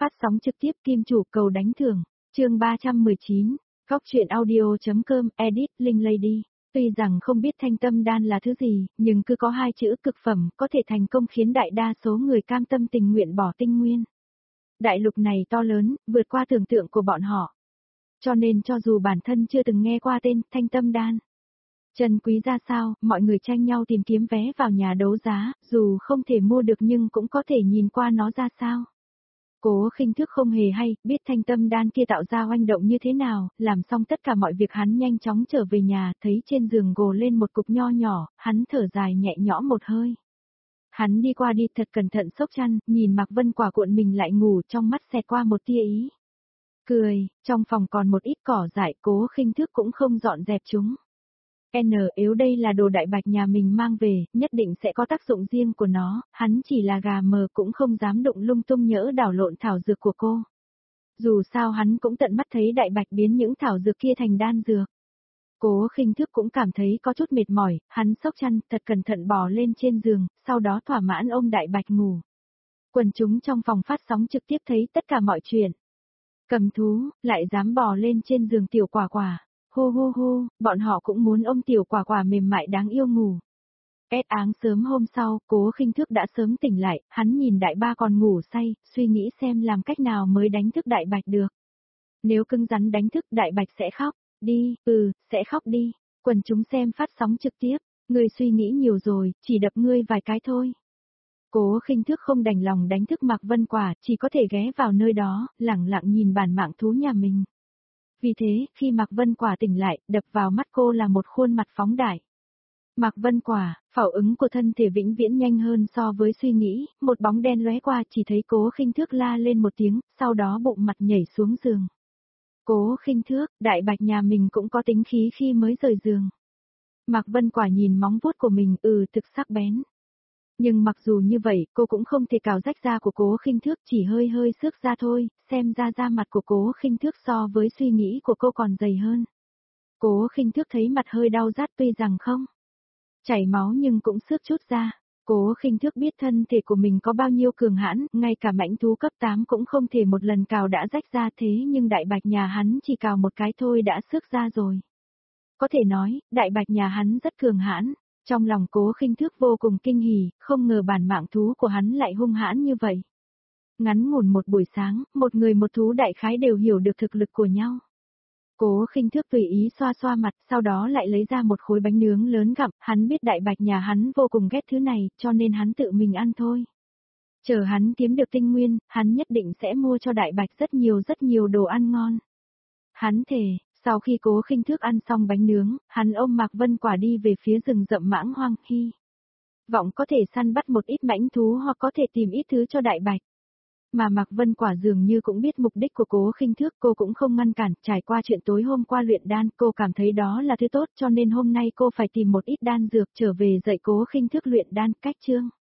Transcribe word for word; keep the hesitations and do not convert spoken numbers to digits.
Phát sóng trực tiếp Kim Chủ cầu đánh thưởng, chương ba trăm mười chín, Góc truyện audio.com, edit, Linh Lady. Tuy rằng không biết thanh tâm đan là thứ gì, nhưng cứ có hai chữ cực phẩm có thể thành công khiến đại đa số người cam tâm tình nguyện bỏ tinh nguyên. Đại lục này to lớn, vượt qua tưởng tượng của bọn họ. Cho nên cho dù bản thân chưa từng nghe qua tên thanh tâm đan, trân quý ra sao, mọi người tranh nhau tìm kiếm vé vào nhà đấu giá, dù không thể mua được nhưng cũng có thể nhìn qua nó ra sao. Cố Khinh Thước không hề hay, biết thanh tâm đan kia tạo ra oanh động như thế nào, làm xong tất cả mọi việc hắn nhanh chóng trở về nhà, thấy trên giường gồ lên một cục nho nhỏ, hắn thở dài nhẹ nhõm một hơi. Hắn đi qua đi thật cẩn thận xốc chăn, nhìn Mạc Vân Quả cuộn mình lại ngủ, trong mắt xẹt qua một tia ý cười, trong phòng còn một ít cỏ dại, Cố Khinh Thước cũng không dọn dẹp chúng. N yếu đây là đồ đại bạch nhà mình mang về, nhất định sẽ có tác dụng riêng của nó, hắn chỉ là gà mờ cũng không dám đụng lung tung nhỡ đảo lộn thảo dược của cô. Dù sao hắn cũng tận mắt thấy đại bạch biến những thảo dược kia thành đan dược. Cố Khinh Thước cũng cảm thấy có chút mệt mỏi, hắn xốc chăn, thật cẩn thận bò lên trên giường, sau đó thỏa mãn ôm đại bạch ngủ. Quần chúng trong phòng phát sóng trực tiếp thấy tất cả mọi chuyện. Cầm thú, lại dám bò lên trên giường tiểu quả quả. Hô hô hô, bọn họ cũng muốn ôm tiểu quả quả mềm mại đáng yêu ngủ. Két áng sớm hôm sau, Cố Khinh Thước đã sớm tỉnh lại, hắn nhìn đại ba còn ngủ say, suy nghĩ xem làm cách nào mới đánh thức đại bạch được. Nếu cứng rắn đánh thức đại bạch sẽ khóc, đi, ừ, sẽ khóc đi. Quần chúng xem phát sóng trực tiếp, ngươi suy nghĩ nhiều rồi, chỉ đập ngươi vài cái thôi. Cố Khinh Thước không đành lòng đánh thức Mạc Vân Quả, chỉ có thể ghé vào nơi đó, lẳng lặng nhìn bản mạng thú nhà mình. Vì thế, khi Mạc Vân Quả tỉnh lại, đập vào mắt cô là một khuôn mặt phóng đại. Mạc Vân Quả, phản ứng của thân thể vĩnh viễn nhanh hơn so với suy nghĩ, một bóng đen lóe qua chỉ thấy Cố Khinh Thước la lên một tiếng, sau đó bụng mặt nhảy xuống giường. Cố Khinh Thước, đại bạch nhà mình cũng có tính khí khi mới rời giường. Mạc Vân Quả nhìn móng vuốt của mình, ừ thực sắc bén. Nhưng mặc dù như vậy, cô cũng không thể cào rách da của Cố Khinh Thước, chỉ hơi hơi xước da thôi, xem ra da mặt của Cố Khinh Thước so với suy nghĩ của cô còn dày hơn. Cố Khinh Thước thấy mặt hơi đau rát tuy rằng không chảy máu nhưng cũng xước chút da. Cố Khinh Thước biết thân thể của mình có bao nhiêu cường hãn, ngay cả mãnh thú cấp tám cũng không thể một lần cào đã rách da thế nhưng đại bạch nhà hắn chỉ cào một cái thôi đã xước da rồi. Có thể nói, đại bạch nhà hắn rất cường hãn. Trong lòng Cố Khinh Thước vô cùng kinh hỉ, không ngờ bản mạng thú của hắn lại hung hãn như vậy. Ngắn ngủn một buổi sáng, một người một thú đại khái đều hiểu được thực lực của nhau. Cố Khinh Thước tùy ý xoa xoa mặt, sau đó lại lấy ra một khối bánh nướng lớn gặm, hắn biết đại bạch nhà hắn vô cùng ghét thứ này, cho nên hắn tự mình ăn thôi. Chờ hắn kiếm được tinh nguyên, hắn nhất định sẽ mua cho đại bạch rất nhiều rất nhiều đồ ăn ngon. Hắn thề. Sau khi Cố Khinh Thước ăn xong bánh nướng, hắn ôm Mạc Vân Quả đi về phía rừng rậm mãng hoang, hy vọng có thể săn bắt một ít mãnh thú hoặc có thể tìm ít thứ cho đại bạch. Mà Mạc Vân Quả dường như cũng biết mục đích của Cố Khinh Thước, cô cũng không ngăn cản, trải qua chuyện tối hôm qua luyện đan, cô cảm thấy đó là thứ tốt cho nên hôm nay cô phải tìm một ít đan dược trở về dạy Cố Khinh Thước luyện đan. Cách chương